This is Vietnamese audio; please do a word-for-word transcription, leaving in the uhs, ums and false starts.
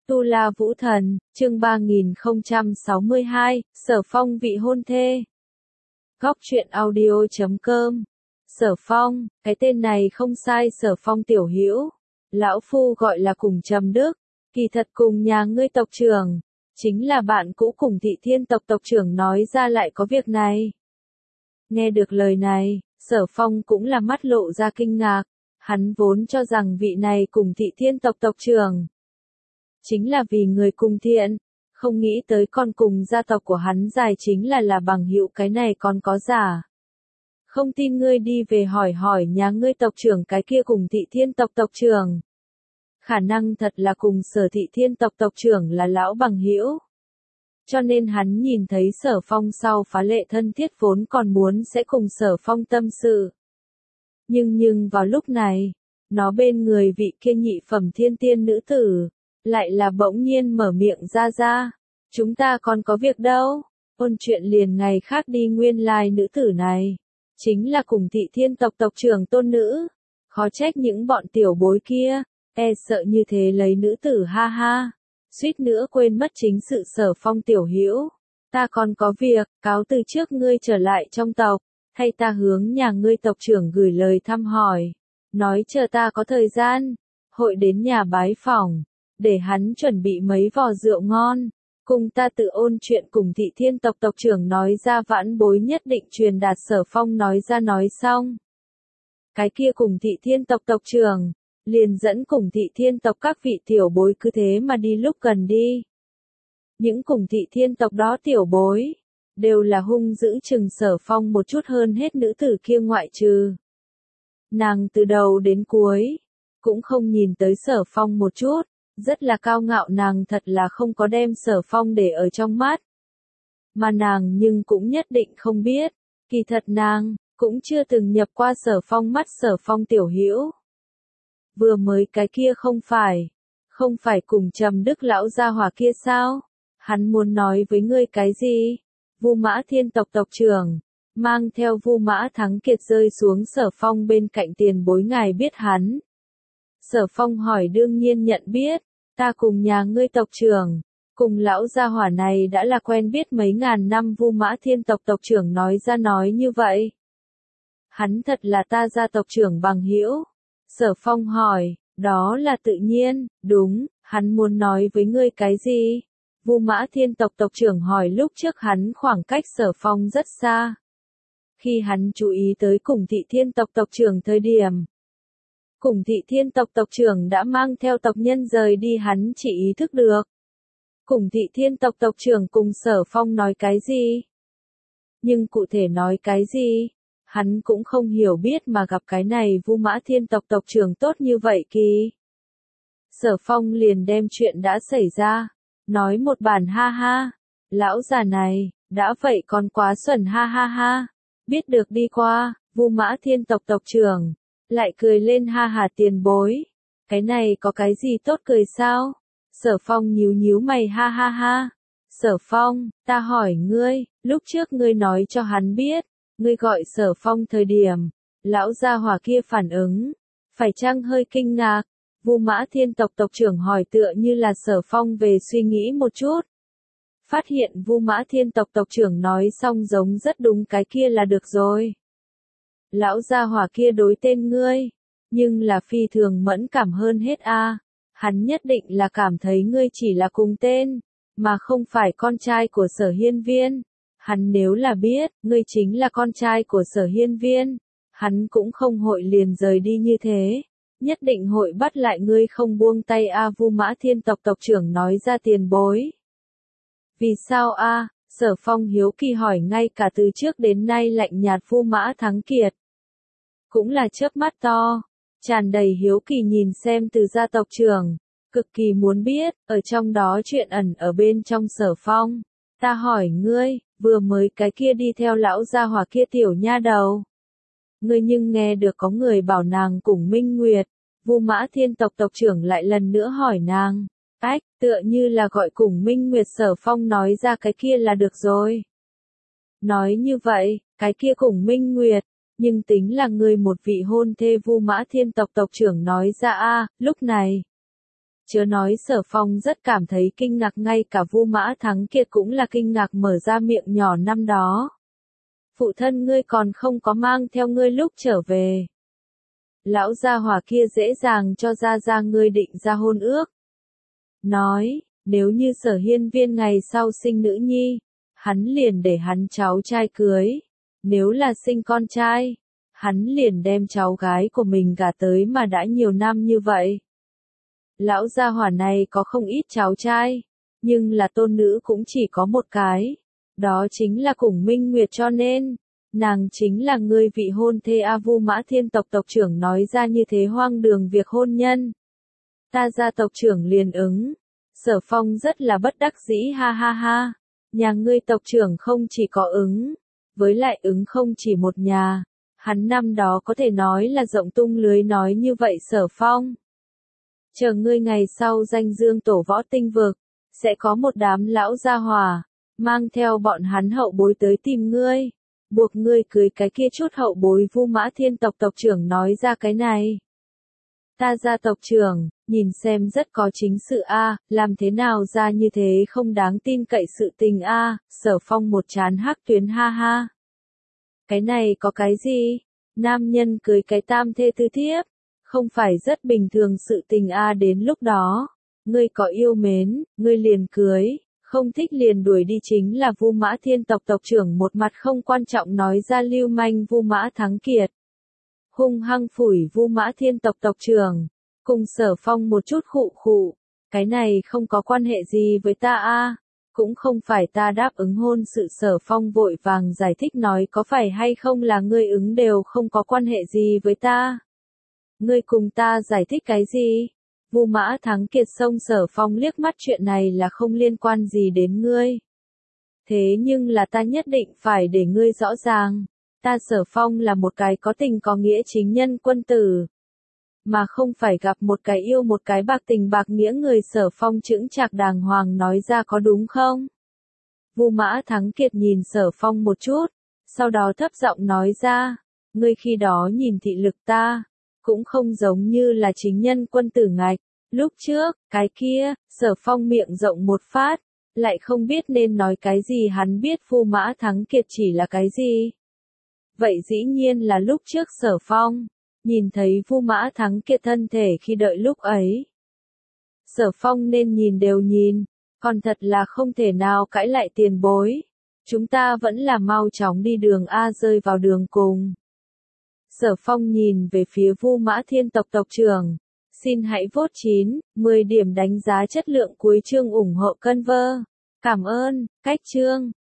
Tu La Vũ Thần, chương ba nghìn không trăm sáu mươi hai, Sở Phong vị hôn thê. Góc truyện audio chấm com. Sở Phong, cái tên này không sai. Sở Phong tiểu hữu, lão phu gọi là cùng Trầm Đức, kỳ thật cùng nhà ngươi tộc trưởng, chính là bạn cũ cùng Thị Thiên tộc tộc trưởng nói ra lại có việc này. Nghe được lời này, Sở Phong cũng là mắt lộ ra kinh ngạc, hắn vốn cho rằng vị này cùng Thị Thiên tộc tộc trưởng chính là vì người cùng thiện, không nghĩ tới con cùng gia tộc của hắn dài chính là là bằng hữu, cái này còn có giả. Không tin ngươi đi về hỏi hỏi nhà ngươi tộc trưởng cái kia cùng Thị Thiên tộc tộc trưởng. Khả năng thật là cùng Sở Thị Thiên tộc tộc trưởng là lão bằng hữu. Cho nên hắn nhìn thấy Sở Phong sau phá lệ thân thiết, vốn còn muốn sẽ cùng Sở Phong tâm sự. Nhưng nhưng vào lúc này, nó bên người vị kia nhị phẩm thiên tiên nữ tử lại là bỗng nhiên mở miệng ra ra, chúng ta còn có việc đâu, ôn chuyện liền ngày khác đi. Nguyên lai nữ tử này chính là cùng Thị Thiên tộc tộc trưởng tôn nữ, khó trách những bọn tiểu bối kia e sợ như thế lấy nữ tử, ha ha, suýt nữa quên mất chính sự. Sở Phong tiểu hữu, ta còn có việc, cáo từ trước, ngươi trở lại trong tộc, hay ta hướng nhà ngươi tộc trưởng gửi lời thăm hỏi, nói chờ ta có thời gian hội đến nhà bái phỏng, để hắn chuẩn bị mấy vò rượu ngon, cùng ta tự ôn chuyện. Cùng Thị Thiên tộc tộc trưởng nói ra, vãn bối nhất định truyền đạt. Sở Phong nói ra nói xong, cái kia cùng Thị Thiên tộc tộc trưởng liền dẫn cùng Thị Thiên tộc các vị tiểu bối cứ thế mà đi. Lúc gần đi, những cùng Thị Thiên tộc đó tiểu bối đều là hung dữ chừng Sở Phong một chút, hơn hết nữ tử kia ngoại trừ. Nàng từ đầu đến cuối cũng không nhìn tới Sở Phong một chút, rất là cao ngạo, nàng thật là không có đem Sở Phong để ở trong mắt. Mà nàng nhưng cũng nhất định không biết, kỳ thật nàng cũng chưa từng nhập qua Sở Phong mắt. Sở Phong tiểu hữu, vừa mới cái kia không phải, không phải cùng Trầm Đức lão gia hỏa kia sao? Hắn muốn nói với ngươi cái gì? Vu Mã Thiên tộc tộc trưởng mang theo Vu Mã Thắng Kiệt rơi xuống Sở Phong bên cạnh. Tiền bối ngài biết hắn? Sở Phong hỏi. Đương nhiên nhận biết, ta cùng nhà ngươi tộc trưởng, cùng lão gia hỏa này đã là quen biết mấy ngàn năm. Vu Mã Thiên tộc tộc trưởng nói ra nói như vậy. Hắn thật là ta gia tộc trưởng bằng hữu? Sở Phong hỏi. Đó là tự nhiên, đúng, hắn muốn nói với ngươi cái gì? Vu Mã Thiên tộc tộc trưởng hỏi. Lúc trước hắn khoảng cách Sở Phong rất xa. Khi hắn chú ý tới cùng Thị Thiên tộc tộc trưởng thời điểm, cùng Thị Thiên tộc tộc trưởng đã mang theo tộc nhân rời đi, hắn chỉ ý thức được cùng Thị Thiên tộc tộc trưởng cùng Sở Phong nói cái gì. Nhưng cụ thể nói cái gì, hắn cũng không hiểu biết, mà gặp cái này Vu Mã Thiên tộc tộc trưởng tốt như vậy kỳ. Sở Phong liền đem chuyện đã xảy ra nói một bản. Ha ha, lão già này đã vậy còn quá xuẩn, ha ha ha. Biết được đi qua, Vu Mã Thiên tộc tộc trưởng lại cười lên. Ha hà, tiền bối, cái này có cái gì tốt cười sao? Sở Phong nhíu nhíu mày. Ha ha ha. Sở Phong, ta hỏi ngươi, lúc trước ngươi nói cho hắn biết ngươi gọi Sở Phong thời điểm, lão gia hỏa kia phản ứng phải chăng hơi kinh ngạc? Vu Mã Thiên tộc tộc trưởng hỏi. Tựa như là Sở Phong về suy nghĩ một chút, phát hiện Vu Mã Thiên tộc tộc trưởng nói xong giống rất đúng, cái kia là được rồi. Lão gia hỏa kia đối tên ngươi, nhưng là phi thường mẫn cảm hơn hết a. À. Hắn nhất định là cảm thấy ngươi chỉ là cùng tên, mà không phải con trai của Sở Hiên Viên. Hắn nếu là biết ngươi chính là con trai của Sở Hiên Viên, hắn cũng không hội liền rời đi như thế, nhất định hội bắt lại ngươi không buông tay a. À, Vu Mã Thiên tộc tộc trưởng nói ra. Tiền bối, vì sao a? À? Sở Phong hiếu kỳ hỏi. Ngay cả từ trước đến nay lạnh nhạt Vu Mã Thắng Kiệt cũng là chớp mắt to, tràn đầy hiếu kỳ nhìn xem từ gia tộc trưởng, cực kỳ muốn biết ở trong đó chuyện ẩn ở bên trong. Sở Phong, ta hỏi ngươi, vừa mới cái kia đi theo lão gia hỏa kia tiểu nha đầu, ngươi nhưng nghe được có người bảo nàng cùng Minh Nguyệt? Vu Mã Thiên tộc tộc trưởng lại lần nữa hỏi nàng. Ách, tựa như là gọi cùng Minh Nguyệt. Sở Phong nói ra. Cái kia là được rồi. Nói như vậy, cái kia cùng Minh Nguyệt, nhưng tính là người một vị hôn thê. Vu Mã Thiên tộc tộc trưởng nói ra. A, lúc này Chớ nói Sở Phong rất cảm thấy kinh ngạc, ngay cả Vu Mã Thắng Kiệt cũng là kinh ngạc mở ra miệng nhỏ năm đó. Phụ thân ngươi còn không có mang theo ngươi lúc trở về. Lão gia hỏa kia dễ dàng cho ra ra ngươi định ra hôn ước. Nói, nếu như Sở Hiên Viên ngày sau sinh nữ nhi, hắn liền để hắn cháu trai cưới. Nếu là sinh con trai, hắn liền đem cháu gái của mình gả tới, mà đã nhiều năm như vậy. Lão gia hỏa này có không ít cháu trai, nhưng là tôn nữ cũng chỉ có một cái. Đó chính là Củng Minh Nguyệt, cho nên, nàng chính là ngươi vị hôn thê. A Vu Mã Thiên tộc tộc trưởng nói ra như thế hoang đường việc hôn nhân. Ta gia tộc trưởng liền ứng. Sở Phong rất là bất đắc dĩ, ha ha ha. Nhà ngươi tộc trưởng không chỉ có ứng, với lại ứng không chỉ một nhà. Hắn năm đó có thể nói là rộng tung lưới nói như vậy. Sở Phong, chờ ngươi ngày sau danh dương tổ võ tinh vực, sẽ có một đám lão gia hỏa, mang theo bọn hắn hậu bối tới tìm ngươi, buộc ngươi cưới cái kia chút hậu bối. Vu Mã Thiên tộc tộc trưởng nói ra cái này. Ta gia tộc trưởng, nhìn xem rất có chính sự a, làm thế nào ra như thế không đáng tin cậy sự tình a. Sở Phong một trán hắc tuyến, ha ha. Cái này có cái gì? Nam nhân cưới cái tam thê tứ thiếp, không phải rất bình thường sự tình a. Đến lúc đó, ngươi có yêu mến, ngươi liền cưới, không thích liền đuổi đi. Chính là Vu Mã Thiên tộc tộc trưởng một mặt không quan trọng nói ra. Lưu manh Vu Mã Thắng Kiệt hung hăng phủi Vu Mã Thiên tộc tộc trưởng, cùng Sở Phong một chút khụ khụ. Cái này không có quan hệ gì với ta a, cũng không phải ta đáp ứng hôn sự. Sở Phong vội vàng giải thích nói, có phải hay không là ngươi ứng đều không có quan hệ gì với ta. Ngươi cùng ta giải thích cái gì? Vu Mã Thắng Kiệt xông Sở Phong liếc mắt, chuyện này là không liên quan gì đến ngươi. Thế nhưng là ta nhất định phải để ngươi rõ ràng. Ta Sở Phong là một cái có tình có nghĩa chính nhân quân tử, mà không phải gặp một cái yêu một cái bạc tình bạc nghĩa người. Sở Phong chững chạc đàng hoàng nói ra, có đúng không? Vu Mã Thắng Kiệt nhìn Sở Phong một chút, sau đó thấp giọng nói ra, ngươi khi đó nhìn thị lực ta, cũng không giống như là chính nhân quân tử ngạch. Lúc trước, cái kia, Sở Phong miệng rộng một phát, lại không biết nên nói cái gì. Hắn biết Vu Mã Thắng Kiệt chỉ là cái gì. Vậy dĩ nhiên là lúc trước Sở Phong nhìn thấy Vu Mã Thắng Kiệt thân thể khi đợi lúc ấy. Sở Phong nên nhìn đều nhìn, còn thật là không thể nào cãi lại tiền bối. Chúng ta vẫn là mau chóng đi đường A, rơi vào đường cùng. Sở Phong nhìn về phía Vu Mã Thiên tộc tộc trưởng. Xin hãy vote chín, mười điểm đánh giá chất lượng. Cuối chương ủng hộ Conver. Cảm ơn, cách chương.